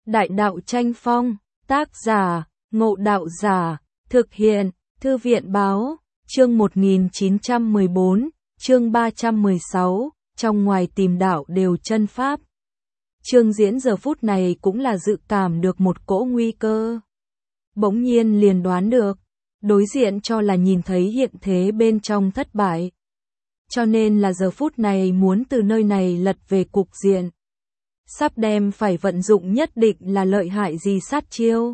Đại đạo tranh phong, tác giả, Ngộ Đạo Giả, thực hiện, Thư viện báo, chương 1914, chương 316, trong ngoài tìm đạo đều chân pháp. Trương Diễn giờ phút này cũng là dự cảm được một cỗ nguy cơ. Bỗng nhiên liền đoán được, đối diện cho là nhìn thấy hiện thế bên trong thất bại. Cho nên là giờ phút này muốn từ nơi này lật về cục diện. Sắp đem phải vận dụng nhất định là lợi hại gì sát chiêu.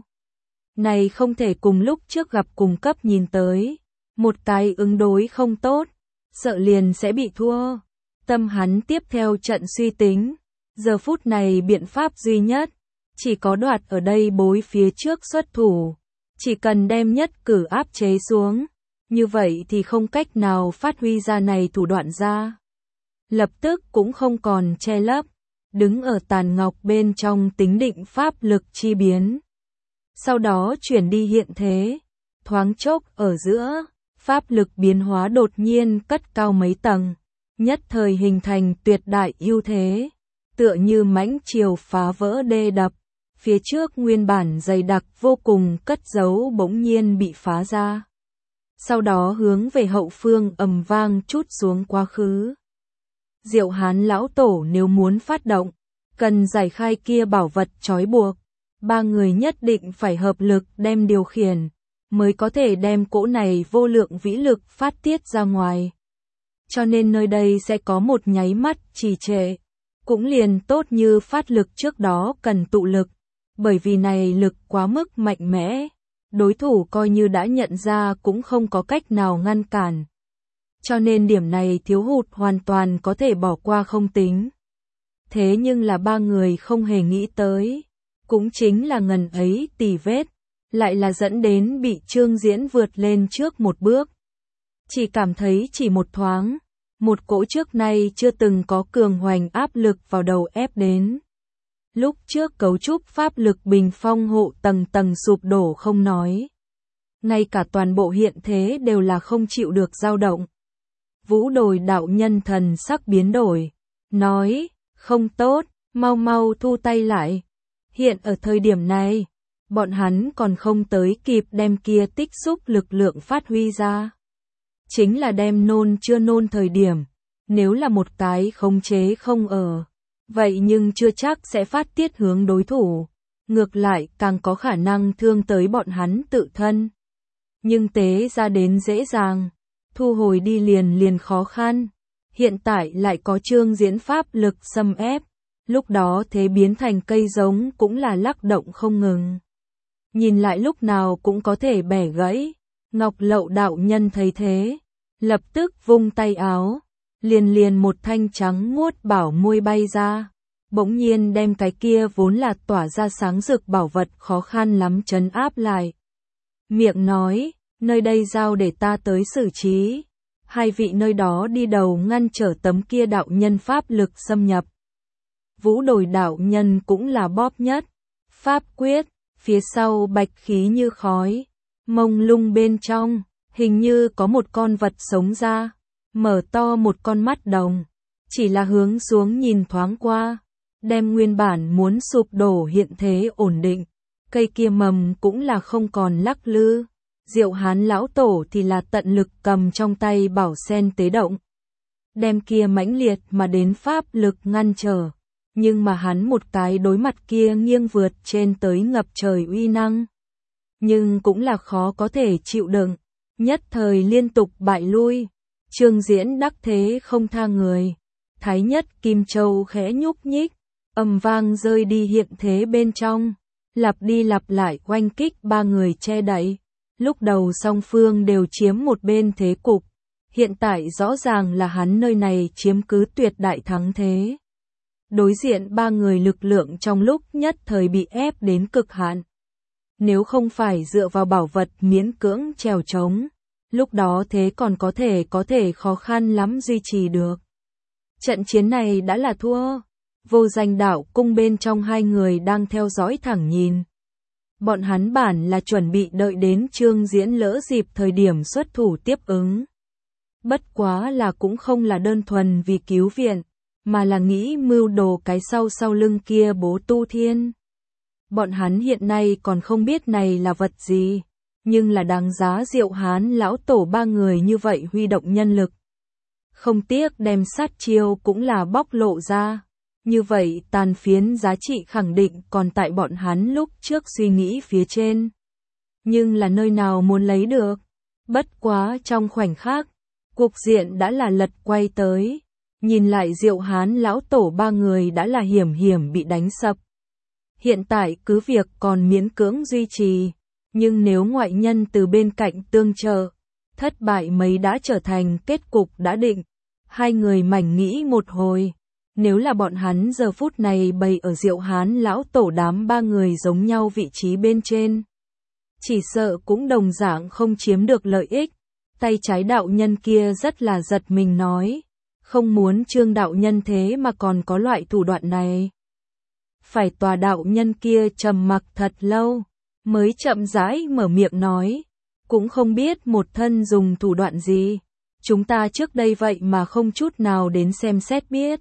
Này không thể cùng lúc trước gặp cùng cấp nhìn tới. Một cái ứng đối không tốt, sợ liền sẽ bị thua. Tâm hắn tiếp theo trận suy tính. Giờ phút này biện pháp duy nhất, chỉ có đoạt ở đây bối phía trước xuất thủ. Chỉ cần đem nhất cử áp chế xuống. Như vậy thì không cách nào phát huy ra này thủ đoạn ra. Lập tức cũng không còn che lấp. Đứng ở tàn ngọc bên trong tính định pháp lực chi biến. Sau đó chuyển đi hiện thế. Thoáng chốc ở giữa, pháp lực biến hóa đột nhiên cất cao mấy tầng. Nhất thời hình thành tuyệt đại ưu thế. Tựa như mãnh triều phá vỡ đê đập. Phía trước nguyên bản dày đặc vô cùng cất giấu bỗng nhiên bị phá ra. Sau đó hướng về hậu phương ầm vang trút xuống quá khứ. Diệu Hán lão tổ nếu muốn phát động, cần giải khai kia bảo vật trói buộc. Ba người nhất định phải hợp lực đem điều khiển, mới có thể đem cỗ này vô lượng vĩ lực phát tiết ra ngoài. Cho nên nơi đây sẽ có một nháy mắt trì trệ. Cũng liền tốt như phát lực trước đó cần tụ lực. Bởi vì này lực quá mức mạnh mẽ. Đối thủ coi như đã nhận ra cũng không có cách nào ngăn cản. Cho nên điểm này thiếu hụt hoàn toàn có thể bỏ qua không tính. Thế nhưng là ba người không hề nghĩ tới. Cũng chính là ngần ấy tì vết. Lại là dẫn đến bị Trương Diễn vượt lên trước một bước. Chỉ cảm thấy chỉ một thoáng. Một cỗ trước nay chưa từng có cường hoành áp lực vào đầu ép đến. Lúc trước cấu trúc pháp lực bình phong hộ tầng tầng sụp đổ không nói. Ngay cả toàn bộ hiện thế đều là không chịu được dao động. Vũ Đồi đạo nhân thần sắc biến đổi. Nói, không tốt, mau mau thu tay lại. Hiện ở thời điểm này, bọn hắn còn không tới kịp đem kia tích xúc lực lượng phát huy ra. Chính là đem nôn chưa nôn thời điểm. Nếu là một cái khống chế không ở. Vậy nhưng chưa chắc sẽ phát tiết hướng đối thủ. Ngược lại càng có khả năng thương tới bọn hắn tự thân. Nhưng tế ra đến dễ dàng. Thu hồi đi liền khó khăn. Hiện tại lại có Trương Diễn pháp lực xâm ép. Lúc đó thế biến thành cây giống cũng là lắc động không ngừng. Nhìn lại lúc nào cũng có thể bẻ gãy. Ngọc Lậu đạo nhân thấy thế. Lập tức vung tay áo. Liền một thanh trắng muốt bảo môi bay ra. Bỗng nhiên đem cái kia vốn là tỏa ra sáng rực bảo vật khó khăn lắm trấn áp lại. Miệng nói, nơi đây giao để ta tới xử trí. Hai vị nơi đó đi đầu ngăn trở tấm kia đạo nhân pháp lực xâm nhập. Vũ Đồi đạo nhân cũng là bóp nhất. Pháp quyết, phía sau bạch khí như khói. Mông lung bên trong, hình như có một con vật sống ra. Mở to một con mắt đồng. Chỉ là hướng xuống nhìn thoáng qua. Đem nguyên bản muốn sụp đổ hiện thế ổn định. Cây kia mầm cũng là không còn lắc lư. Diệu Hán lão tổ thì là tận lực cầm trong tay bảo sen tế động. Đem kia mãnh liệt mà đến pháp lực ngăn trở. Nhưng mà hắn một cái đối mặt kia nghiêng vượt trên tới ngập trời uy năng. Nhưng cũng là khó có thể chịu đựng. Nhất thời liên tục bại lui. Trương Diễn đắc thế không tha người. Thái nhất Kim Châu khẽ nhúc nhích. Ầm vang rơi đi hiện thế bên trong. Lặp đi lặp lại oanh kích ba người che đậy. Lúc đầu song phương đều chiếm một bên thế cục. Hiện tại rõ ràng là hắn nơi này chiếm cứ tuyệt đại thắng thế. Đối diện ba người lực lượng trong lúc nhất thời bị ép đến cực hạn. Nếu không phải dựa vào bảo vật miễn cưỡng trèo trống. Lúc đó thế còn có thể khó khăn lắm duy trì được. Trận chiến này đã là thua. Vô Danh đạo cung bên trong hai người đang theo dõi thẳng nhìn. Bọn hắn bản là chuẩn bị đợi đến Trương Diễn lỡ dịp thời điểm xuất thủ tiếp ứng. Bất quá là cũng không là đơn thuần vì cứu viện, mà là nghĩ mưu đồ cái sau lưng kia Bố Tu Thiên. Bọn hắn hiện nay còn không biết này là vật gì, nhưng là đáng giá Diệu Hán lão tổ ba người như vậy huy động nhân lực. Không tiếc đem sát chiêu cũng là bóc lộ ra. Như vậy tàn phiến giá trị khẳng định còn tại bọn hắn lúc trước suy nghĩ phía trên. Nhưng là nơi nào muốn lấy được. Bất quá trong khoảnh khắc, cục diện đã là lật quay tới. Nhìn lại Diệu Hán lão tổ ba người đã là hiểm hiểm bị đánh sập. Hiện tại cứ việc còn miễn cưỡng duy trì, nhưng nếu ngoại nhân từ bên cạnh tương trợ, thất bại mấy đã trở thành kết cục đã định. Hai người mảnh nghĩ một hồi, nếu là bọn hắn giờ phút này bày ở Diệu Hán lão tổ đám ba người giống nhau vị trí bên trên, chỉ sợ cũng đồng dạng không chiếm được lợi ích. Tay trái đạo nhân kia rất là giật mình nói, không muốn Trương đạo nhân thế mà còn có loại thủ đoạn này. Phải tòa đạo nhân kia trầm mặc thật lâu, mới chậm rãi mở miệng nói, cũng không biết một thân dùng thủ đoạn gì, chúng ta trước đây vậy mà không chút nào đến xem xét biết.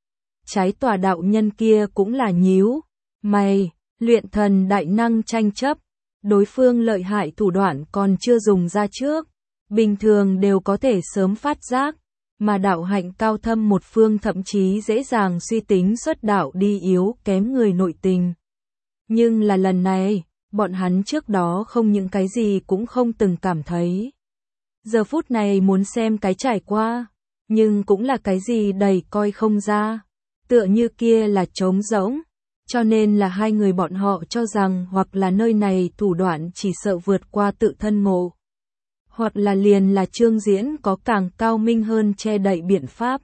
Trái tòa đạo nhân kia cũng là nhíu mày, luyện thần đại năng tranh chấp, đối phương lợi hại thủ đoạn còn chưa dùng ra trước, bình thường đều có thể sớm phát giác, mà đạo hạnh cao thâm một phương thậm chí dễ dàng suy tính xuất đạo đi yếu kém người nội tình. Nhưng là lần này, bọn hắn trước đó không những cái gì cũng không từng cảm thấy. Giờ phút này muốn xem cái trải qua, nhưng cũng là cái gì đầy coi không ra, tựa như kia là trống rỗng, cho nên là hai người bọn họ cho rằng hoặc là nơi này thủ đoạn chỉ sợ vượt qua tự thân ngộ, hoặc là liền là Trương Diễn có càng cao minh hơn che đậy biện pháp.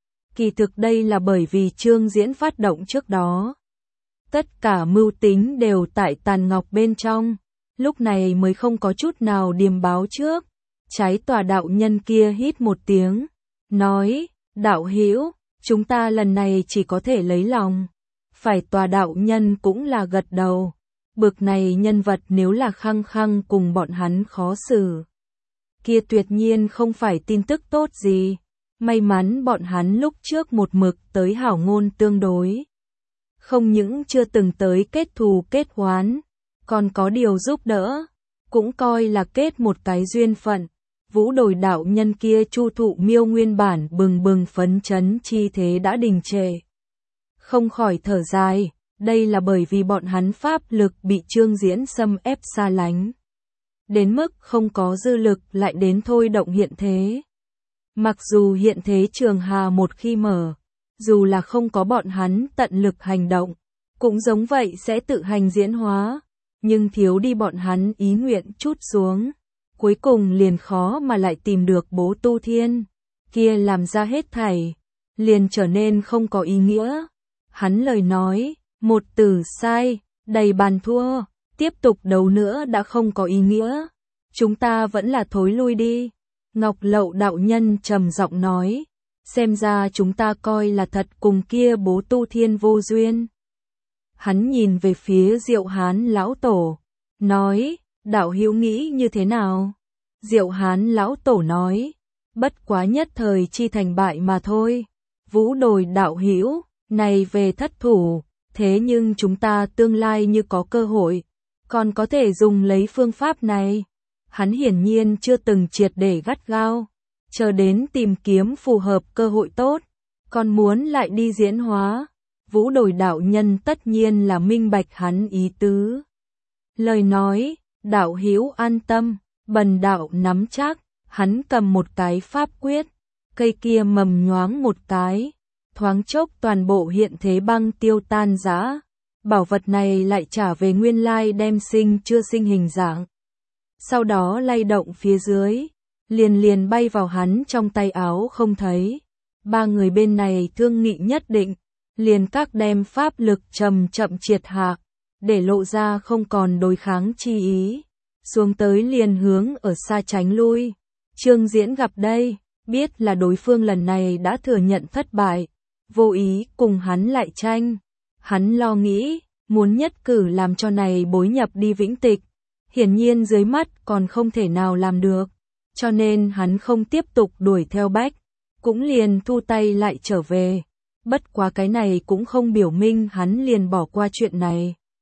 Kỳ thực đây là bởi vì Trương Diễn phát động trước đó. Tất cả mưu tính đều tại tàn ngọc bên trong, lúc này mới không có chút nào điềm báo trước. Trái tòa đạo nhân kia hít một tiếng, nói, đạo hữu, chúng ta lần này chỉ có thể lấy lòng. Phải tòa đạo nhân cũng là gật đầu, bực này nhân vật nếu là khăng khăng cùng bọn hắn khó xử. Kia tuyệt nhiên không phải tin tức tốt gì, may mắn bọn hắn lúc trước một mực tới hảo ngôn tương đối. Không những chưa từng tới kết thù kết oán, còn có điều giúp đỡ, cũng coi là kết một cái duyên phận. Vũ Đồi đạo nhân kia Chu Thụ Miêu nguyên bản bừng bừng phấn chấn chi thế đã đình trệ. Không khỏi thở dài, đây là bởi vì bọn hắn pháp lực bị Trương Diễn xâm ép xa lánh. Đến mức không có dư lực lại đến thôi động hiện thế. Mặc dù hiện thế trường hà một khi mở, dù là không có bọn hắn tận lực hành động, cũng giống vậy sẽ tự hành diễn hóa, nhưng thiếu đi bọn hắn ý nguyện chút xuống. Cuối cùng liền khó mà lại tìm được Bố Tu Thiên, kia làm ra hết thảy, liền trở nên không có ý nghĩa. Hắn lời nói, một từ sai, đầy bàn thua, tiếp tục đấu nữa đã không có ý nghĩa. Chúng ta vẫn là thối lui đi. Ngọc Lậu đạo nhân trầm giọng nói, xem ra chúng ta coi là thật cùng kia Bố Tu Thiên vô duyên. Hắn nhìn về phía Diệu Hán lão tổ, nói, đạo hữu nghĩ như thế nào? Diệu Hán lão tổ nói, bất quá nhất thời chi thành bại mà thôi. Vũ Đồi đạo hữu, này về thất thủ, thế nhưng chúng ta tương lai như có cơ hội, còn có thể dùng lấy phương pháp này. Hắn hiển nhiên chưa từng triệt để gắt gao, chờ đến tìm kiếm phù hợp cơ hội tốt, còn muốn lại đi diễn hóa. Vũ Đồi đạo nhân tất nhiên là minh bạch hắn ý tứ. Lời nói, đạo hữu an tâm, bần đạo nắm chắc, hắn cầm một cái pháp quyết, cây kia mầm nhoáng một cái, thoáng chốc toàn bộ hiện thế băng tiêu tan rã, bảo vật này lại trả về nguyên lai đem sinh chưa sinh hình dạng. Sau đó lay động phía dưới, liền bay vào hắn trong tay áo không thấy. Ba người bên này thương nghị nhất định, liền các đem pháp lực chậm triệt hạ, để lộ ra không còn đối kháng chi ý. Xuống tới liền hướng ở xa tránh lui. Trương Diễn gặp đây, biết là đối phương lần này đã thừa nhận thất bại, vô ý cùng hắn lại tranh. Hắn lo nghĩ, muốn nhất cử làm cho này bối nhập đi vĩnh tịch, hiển nhiên dưới mắt còn không thể nào làm được, cho nên hắn không tiếp tục đuổi theo bách, cũng liền thu tay lại trở về. Bất quá cái này cũng không biểu minh hắn liền bỏ qua chuyện này.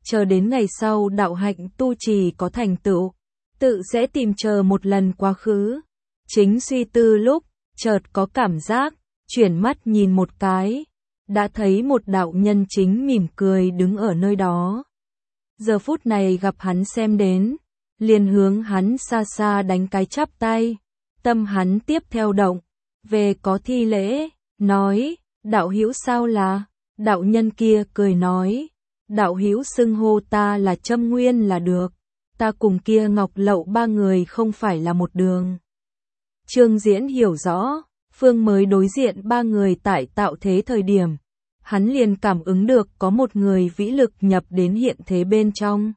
chờ đến ngày sau đạo hạnh tu trì có thành tựu, tự sẽ tìm chờ một lần quá khứ. Chính suy tư lúc, chợt có cảm giác, chuyển mắt nhìn một cái, đã thấy một đạo nhân chính mỉm cười đứng ở nơi đó. Giờ phút này gặp hắn xem đến, liền hướng hắn xa xa đánh cái chắp tay, tâm hắn tiếp theo động, về có thi lễ, nói, đạo hữu sao là, đạo nhân kia cười nói, đạo hữu xưng hô ta là Trâm Nguyên là được, ta cùng kia Ngọc Lậu ba người không phải là một đường. Trương Diễn hiểu rõ, phương mới đối diện ba người tại tạo thế thời điểm, hắn liền cảm ứng được có một người vĩ lực nhập đến hiện thế bên trong.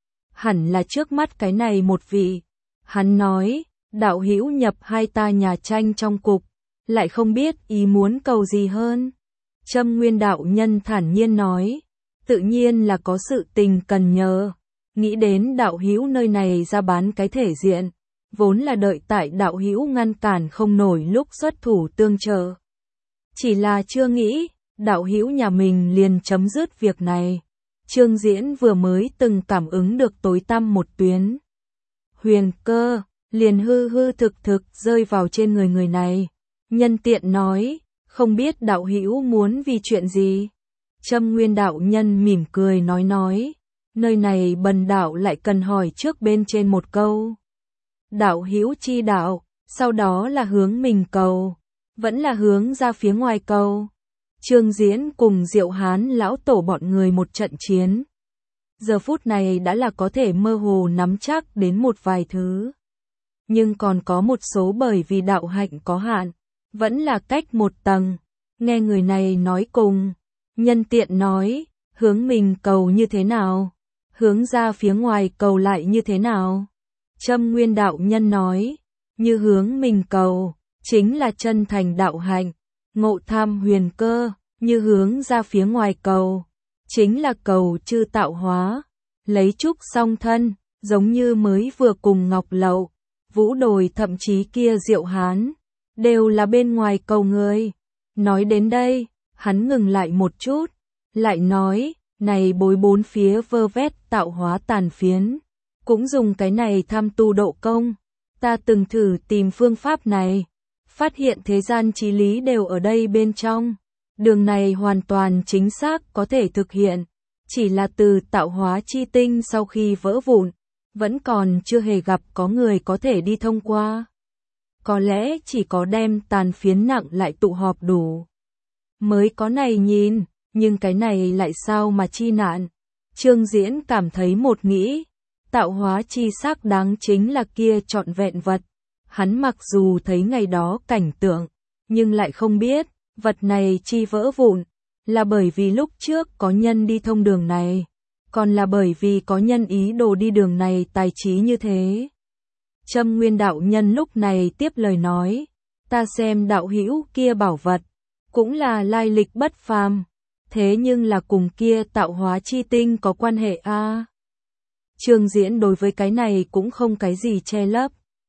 Hẳn là trước mắt cái này một vị. Hắn nói, đạo hữu nhập hai ta nhà tranh trong cục, lại không biết ý muốn cầu gì hơn. Trâm Nguyên đạo nhân thản nhiên nói, tự nhiên là có sự tình cần nhờ. Nghĩ đến đạo hữu nơi này ra bán cái thể diện, vốn là đợi tại đạo hữu ngăn cản không nổi lúc xuất thủ tương trợ. Chỉ là chưa nghĩ, đạo hữu nhà mình liền chấm dứt việc này. Trương Diễn vừa mới từng cảm ứng được tối tăm một tuyến huyền cơ, liền hư hư thực thực rơi vào trên người này. Nhân tiện nói, không biết đạo hữu muốn vì chuyện gì. Trâm Nguyên đạo nhân mỉm cười nói, nơi này bần đạo lại cần hỏi trước bên trên một câu. Đạo hữu chi đạo, sau đó là hướng mình cầu, vẫn là hướng ra phía ngoài cầu. Trương Diễn cùng Diệu Hán lão tổ bọn người một trận chiến. Giờ phút này đã là có thể mơ hồ nắm chắc đến một vài thứ. Nhưng còn có một số bởi vì đạo hạnh có hạn, vẫn là cách một tầng. Nghe người này nói cùng, nhân tiện nói, hướng mình cầu như thế nào? Hướng ra phía ngoài cầu lại như thế nào? Trâm Nguyên đạo nhân nói, như hướng mình cầu, chính là chân thành đạo hạnh, ngộ tham huyền cơ, như hướng ra phía ngoài cầu, chính là cầu chư tạo hóa, lấy trúc song thân, giống như mới vừa cùng Ngọc Lậu, Vũ Đồi thậm chí kia Diệu Hán, đều là bên ngoài cầu người. Nói đến đây, hắn ngừng lại một chút, lại nói, này bối bốn phía vơ vét tạo hóa tàn phiến, cũng dùng cái này tham tu độ công, ta từng thử tìm phương pháp này, phát hiện thế gian chí lý đều ở đây bên trong. Đường này hoàn toàn chính xác có thể thực hiện, chỉ là từ tạo hóa chi tinh sau khi vỡ vụn, vẫn còn chưa hề gặp có người có thể đi thông qua. Có lẽ chỉ có đem tàn phiến nặng lại tụ họp đủ, mới có này nhìn, nhưng cái này lại sao mà chi nạn. Trương Diễn cảm thấy một nghĩ, tạo hóa chi sắc đáng chính là kia trọn vẹn vật. Hắn mặc dù thấy ngày đó cảnh tượng, nhưng lại không biết, vật này chi vỡ vụn, là bởi vì lúc trước có nhân đi thông đường này, còn là bởi vì có nhân ý đồ đi đường này tài trí như thế. Trâm Nguyên đạo nhân lúc này tiếp lời nói, ta xem đạo hữu kia bảo vật, cũng là lai lịch bất phàm, thế nhưng là cùng kia tạo hóa chi tinh có quan hệ a. Trương Diễn đối với cái này cũng không cái gì che lấp.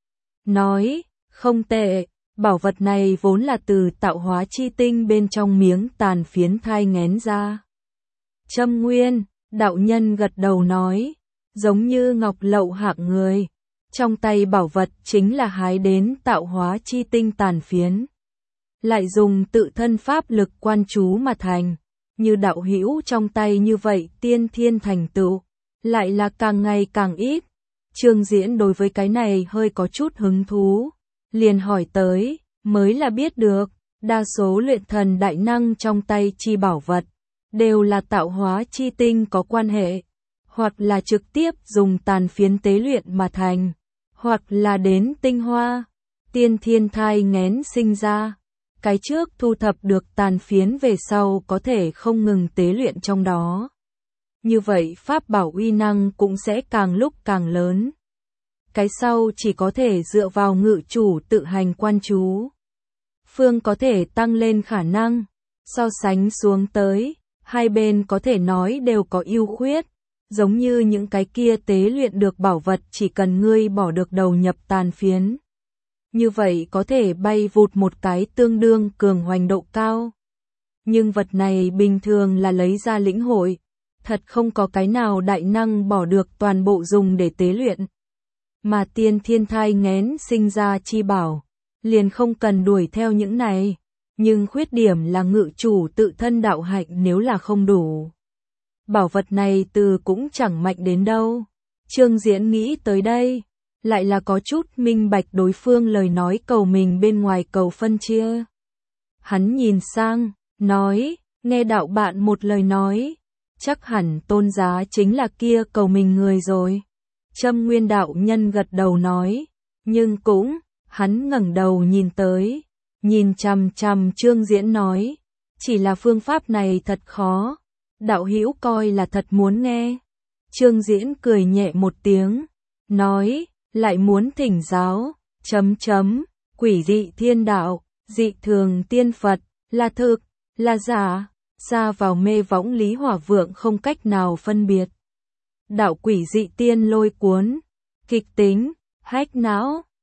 Nói, không tệ, bảo vật này vốn là từ tạo hóa chi tinh bên trong miếng tàn phiến thai nghén ra. Trâm Nguyên, đạo nhân gật đầu nói, giống như Ngọc Lậu hạng người, trong tay bảo vật chính là hái đến tạo hóa chi tinh tàn phiến. Lại dùng tự thân pháp lực quan chú mà thành, như đạo hữu trong tay như vậy tiên thiên thành tựu, lại là càng ngày càng ít. Trương Diễn đối với cái này hơi có chút hứng thú, liền hỏi tới, mới là biết được, đa số luyện thần đại năng trong tay chi bảo vật, đều là tạo hóa chi tinh có quan hệ, hoặc là trực tiếp dùng tàn phiến tế luyện mà thành, hoặc là đến tinh hoa, tiên thiên thai nghén sinh ra. Cái trước thu thập được tàn phiến về sau có thể không ngừng tế luyện trong đó. Như vậy pháp bảo uy năng cũng sẽ càng lúc càng lớn. Cái sau chỉ có thể dựa vào ngự chủ tự hành quan chú. Phương có thể tăng lên khả năng, so sánh xuống tới, hai bên có thể nói đều có ưu khuyết, giống như những cái kia tế luyện được bảo vật chỉ cần ngươi bỏ được đầu nhập tàn phiến. Như vậy có thể bay vụt một cái tương đương cường hoành độ cao. Nhưng vật này bình thường là lấy ra lĩnh hội, thật không có cái nào đại năng bỏ được toàn bộ dùng để tế luyện. Mà tiên thiên thai nghén sinh ra chi bảo, liền không cần đuổi theo những này. Nhưng khuyết điểm là ngự chủ tự thân đạo hạnh nếu là không đủ. Bảo vật này từ cũng chẳng mạnh đến đâu. Trương Diễn nghĩ tới đây, lại là có chút minh bạch đối phương lời nói cầu mình bên ngoài cầu phân chia. Hắn nhìn sang, nói, nghe đạo bạn một lời nói, chắc hẳn Tôn giá chính là kia cầu mình người rồi. Trâm Nguyên đạo nhân gật đầu nói, nhưng cũng, hắn ngẩng đầu nhìn tới, nhìn chằm chằm Trương Diễn nói, chỉ là phương pháp này thật khó, đạo hữu coi là thật muốn nghe. Trương Diễn cười nhẹ một tiếng, nói, lại muốn thỉnh giáo, quỷ dị thiên đạo, dị thường tiên Phật, là thực, là giả, ra vào mê võng Lý Hỏa Vượng không cách nào phân biệt. Đạo quỷ dị tiên lôi cuốn, kịch tính, hách não,